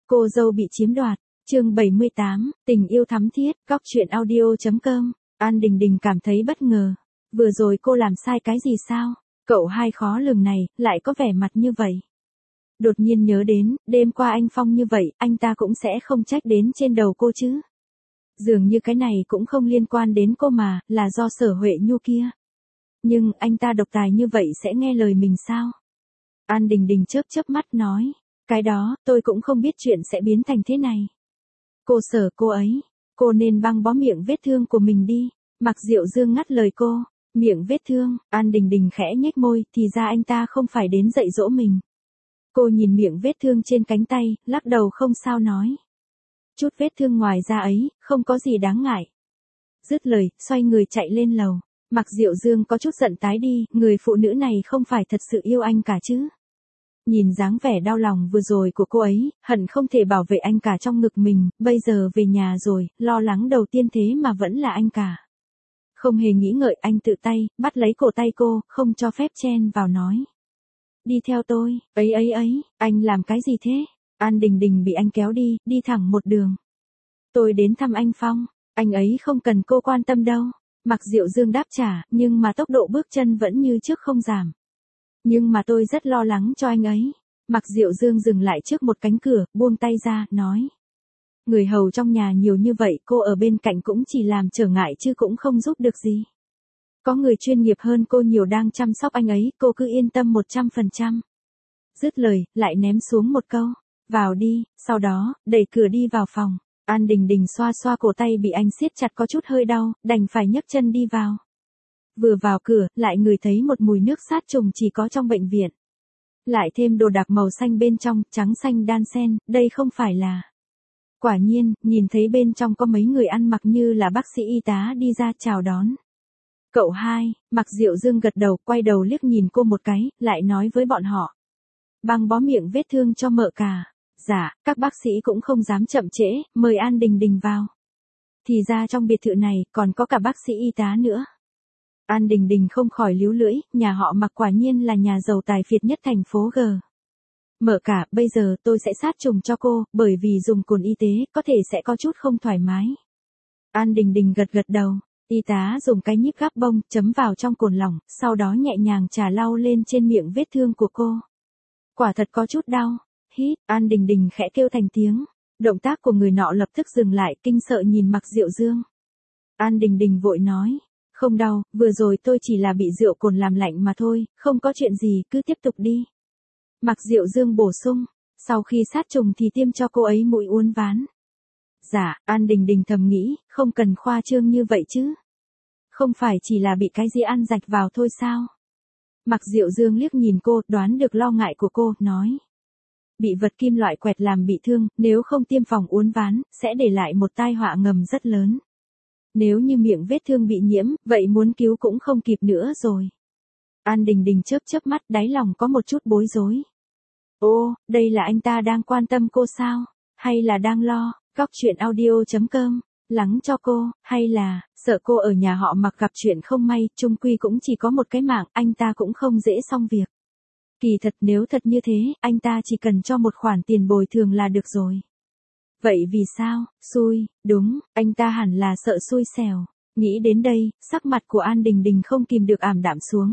Cô dâu bị chiếm đoạt, chương 78, tình yêu thắm thiết, góc truyện audio.com. An Đình Đình cảm thấy bất ngờ. Vừa rồi cô làm sai cái gì sao? Cậu hai khó lường này, lại có vẻ mặt như vậy. Đột nhiên nhớ đến, đêm qua anh Phong như vậy, anh ta cũng sẽ không trách đến trên đầu cô chứ. Dường như cái này cũng không liên quan đến cô mà, là do Sở Huệ Nhu kia. Nhưng anh ta độc tài như vậy sẽ nghe lời mình sao? An Đình Đình chớp chớp mắt nói. Cái đó, tôi cũng không biết chuyện sẽ biến thành thế này. Cô Sở cô ấy, cô nên băng bó miệng vết thương của mình đi. Mặc Diệu Dương ngắt lời cô. Miệng vết thương, An Đình Đình khẽ nhếch môi, thì ra anh ta không phải đến dạy dỗ mình. Cô nhìn miệng vết thương trên cánh tay, lắc đầu không sao nói. Chút vết thương ngoài da ấy, không có gì đáng ngại. Dứt lời, xoay người chạy lên lầu. Mặc Diệu Dương có chút giận tái đi, người phụ nữ này không phải thật sự yêu anh cả chứ. Nhìn dáng vẻ đau lòng vừa rồi của cô ấy, hận không thể bảo vệ anh cả trong ngực mình, bây giờ về nhà rồi, lo lắng đầu tiên thế mà vẫn là anh cả. Không hề nghĩ ngợi anh tự tay, bắt lấy cổ tay cô, không cho phép chen vào nói. Đi theo tôi, ấy, anh làm cái gì thế? An Đình Đình bị anh kéo đi, đi thẳng một đường. Tôi đến thăm anh Phong, anh ấy không cần cô quan tâm đâu. Mặc Diệu Dương đáp trả, nhưng mà tốc độ bước chân vẫn như trước không giảm. Nhưng mà tôi rất lo lắng cho anh ấy. Mặc Diệu Dương dừng lại trước một cánh cửa, buông tay ra, nói. Người hầu trong nhà nhiều như vậy, cô ở bên cạnh cũng chỉ làm trở ngại chứ cũng không giúp được gì. Có người chuyên nghiệp hơn cô nhiều đang chăm sóc anh ấy, cô cứ yên tâm 100%. Dứt lời, lại ném xuống một câu. Vào đi, sau đó, đẩy cửa đi vào phòng. An Đình Đình xoa xoa cổ tay bị anh siết chặt có chút hơi đau, đành phải nhấc chân đi vào. Vừa vào cửa, lại ngửi thấy một mùi nước sát trùng chỉ có trong bệnh viện. Lại thêm đồ đạc màu xanh bên trong, trắng xanh đan xen, đây không phải là. Quả nhiên, nhìn thấy bên trong có mấy người ăn mặc như là bác sĩ y tá đi ra chào đón. Cậu hai, Mặc Diệu Dương gật đầu, quay đầu liếc nhìn cô một cái, lại nói với bọn họ. Băng bó miệng vết thương cho mợ cả. Dạ, các bác sĩ cũng không dám chậm trễ, mời An Đình Đình vào. Thì ra trong biệt thự này, còn có cả bác sĩ y tá nữa. An Đình Đình không khỏi líu lưỡi, nhà họ Mặc quả nhiên là nhà giàu tài phiệt nhất thành phố G. Mợ cả, bây giờ tôi sẽ sát trùng cho cô, bởi vì dùng cồn y tế, có thể sẽ có chút không thoải mái. An Đình Đình gật đầu, y tá dùng cái nhíp gắp bông, chấm vào trong cồn lỏng, sau đó nhẹ nhàng chà lau lên trên miệng vết thương của cô. Quả thật có chút đau. Hít, An Đình Đình khẽ kêu thành tiếng. Động tác của người nọ lập tức dừng lại, kinh sợ nhìn Mặc Diệu Dương. An Đình Đình vội nói. Không đau, vừa rồi tôi chỉ là bị rượu cồn làm lạnh mà thôi, không có chuyện gì, cứ tiếp tục đi. Mặc Diệu Dương bổ sung, sau khi sát trùng thì tiêm cho cô ấy mũi uốn ván. Dạ, An Đình Đình thầm nghĩ, không cần khoa trương như vậy chứ. Không phải chỉ là bị cái gì ăn rạch vào thôi sao? Mặc Diệu Dương liếc nhìn cô, đoán được lo ngại của cô, nói. Bị vật kim loại quẹt làm bị thương, nếu không tiêm phòng uốn ván, sẽ để lại một tai họa ngầm rất lớn. Nếu như miệng vết thương bị nhiễm, vậy muốn cứu cũng không kịp nữa rồi. An Đình Đình chớp chớp mắt, đáy lòng có một chút bối rối. Ô, đây là anh ta đang quan tâm cô sao? Hay là đang lo, góc truyện audio.com, lắng cho cô, hay là, sợ cô ở nhà họ Mặc gặp chuyện không may, chung quy cũng chỉ có một cái mạng, anh ta cũng không dễ xong việc. Kỳ thật nếu thật như thế, anh ta chỉ cần cho một khoản tiền bồi thường là được rồi. Vậy vì sao, xui, đúng, anh ta hẳn là sợ xui xẻo. Nghĩ đến đây, sắc mặt của An Đình Đình không kìm được ảm đạm xuống.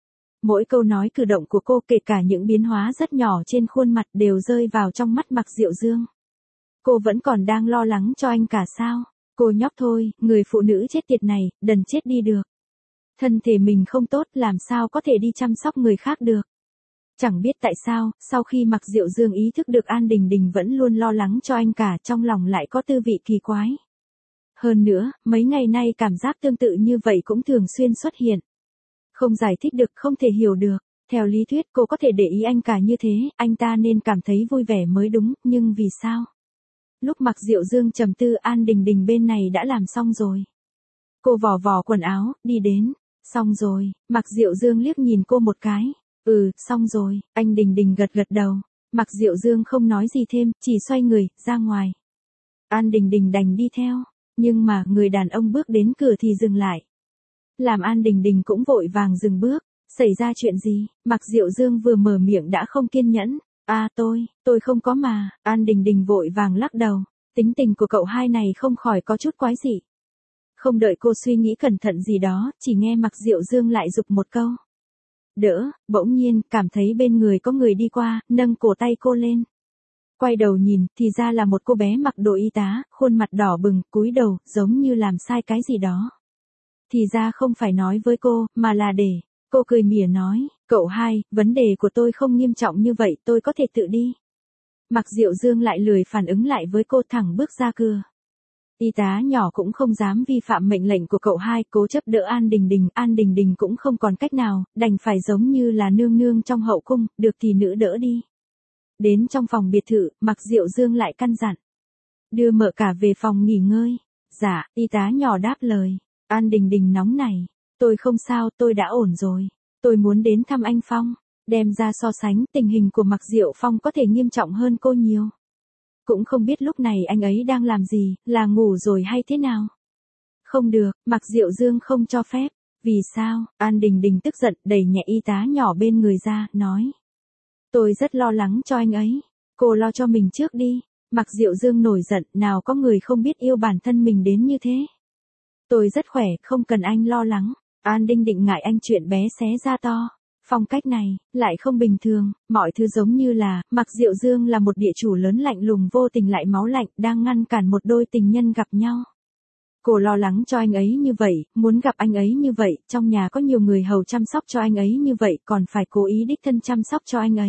Mỗi câu nói cử động của cô kể cả những biến hóa rất nhỏ trên khuôn mặt đều rơi vào trong mắt Mặc Diệu Dương. Cô vẫn còn đang lo lắng cho anh cả sao? Cô nhóc thôi, người phụ nữ chết tiệt này, đần chết đi được. Thân thể mình không tốt làm sao có thể đi chăm sóc người khác được. Chẳng biết tại sao, sau khi Mặc Diệu Dương ý thức được An Đình Đình vẫn luôn lo lắng cho anh cả, trong lòng lại có tư vị kỳ quái. Hơn nữa, mấy ngày nay cảm giác tương tự như vậy cũng thường xuyên xuất hiện. Không giải thích được, không thể hiểu được. Theo lý thuyết cô có thể để ý anh cả như thế, anh ta nên cảm thấy vui vẻ mới đúng, nhưng vì sao? Lúc Mặc Diệu Dương trầm tư, An Đình Đình bên này đã làm xong rồi. Cô vò vò quần áo, đi đến. Xong rồi, Mặc Diệu Dương liếc nhìn cô một cái. Xong rồi, anh Đình Đình gật đầu. Mặc Diệu Dương không nói gì thêm, chỉ xoay người, ra ngoài. An Đình Đình đành đi theo, nhưng mà người đàn ông bước đến cửa thì dừng lại. Làm An Đình Đình cũng vội vàng dừng bước, xảy ra chuyện gì? Mặc Diệu Dương vừa mở miệng đã không kiên nhẫn. Tôi không có mà, An Đình Đình vội vàng lắc đầu, tính tình của cậu hai này không khỏi có chút quái dị. Không đợi cô suy nghĩ cẩn thận gì đó, chỉ nghe Mạc Diệu Dương lại giục một câu. Đỡ, bỗng nhiên, cảm thấy bên người có người đi qua, nâng cổ tay cô lên. Quay đầu nhìn, thì ra là một cô bé mặc đồ y tá, khuôn mặt đỏ bừng, cúi đầu, giống như làm sai cái gì đó. Thì ra không phải nói với cô, mà là để. Cô cười mỉa nói, cậu hai, vấn đề của tôi không nghiêm trọng như vậy, tôi có thể tự đi. Mạc Diệu Dương lại lười phản ứng lại với cô, thẳng bước ra cửa. Y tá nhỏ cũng không dám vi phạm mệnh lệnh của cậu hai, cố chấp đỡ An Đình Đình cũng không còn cách nào, đành phải giống như là nương nương trong hậu cung, được thì nữ đỡ đi. Đến trong phòng biệt thự, Mạc Diệu Dương lại căn dặn. Đưa mợ cả về phòng nghỉ ngơi. Dạ, y tá nhỏ đáp lời. An Đình nóng này. Tôi không sao, tôi đã ổn rồi. Tôi muốn đến thăm anh Phong. Đem ra so sánh, tình hình của Mạc Diệu Phong có thể nghiêm trọng hơn cô nhiều. Cũng không biết lúc này anh ấy đang làm gì, là ngủ rồi hay thế nào. Không được, Mạc Diệu Dương không cho phép. Vì sao? An Đình tức giận, đẩy nhẹ y tá nhỏ bên người ra, nói. Tôi rất lo lắng cho anh ấy. Cô lo cho mình trước đi. Mạc Diệu Dương nổi giận, nào có người không biết yêu bản thân mình đến như thế. Tôi rất khỏe, không cần anh lo lắng. An Đình ngại anh chuyện bé xé ra to. Phong cách này, lại không bình thường, mọi thứ giống như là, Mạc Diệu Dương là một địa chủ lớn lạnh lùng vô tình lại máu lạnh, đang ngăn cản một đôi tình nhân gặp nhau. Cô lo lắng cho anh ấy như vậy, muốn gặp anh ấy như vậy, trong nhà có nhiều người hầu chăm sóc cho anh ấy như vậy, còn phải cố ý đích thân chăm sóc cho anh ấy.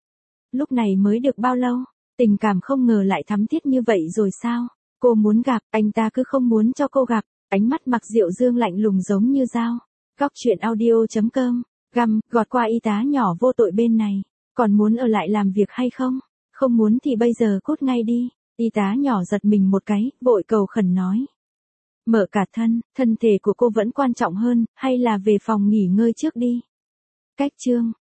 Lúc này mới được bao lâu, tình cảm không ngờ lại thắm thiết như vậy rồi sao? Cô muốn gặp, anh ta cứ không muốn cho cô gặp, ánh mắt Mạc Diệu Dương lạnh lùng giống như dao. Góc truyện audio.com, gọt qua y tá nhỏ vô tội bên này, còn muốn ở lại làm việc hay không? Không muốn thì bây giờ cút ngay đi. Y tá nhỏ giật mình một cái, vội cầu khẩn nói. Mở cả thân thể của cô vẫn quan trọng hơn, hay là về phòng nghỉ ngơi trước đi. Cách chương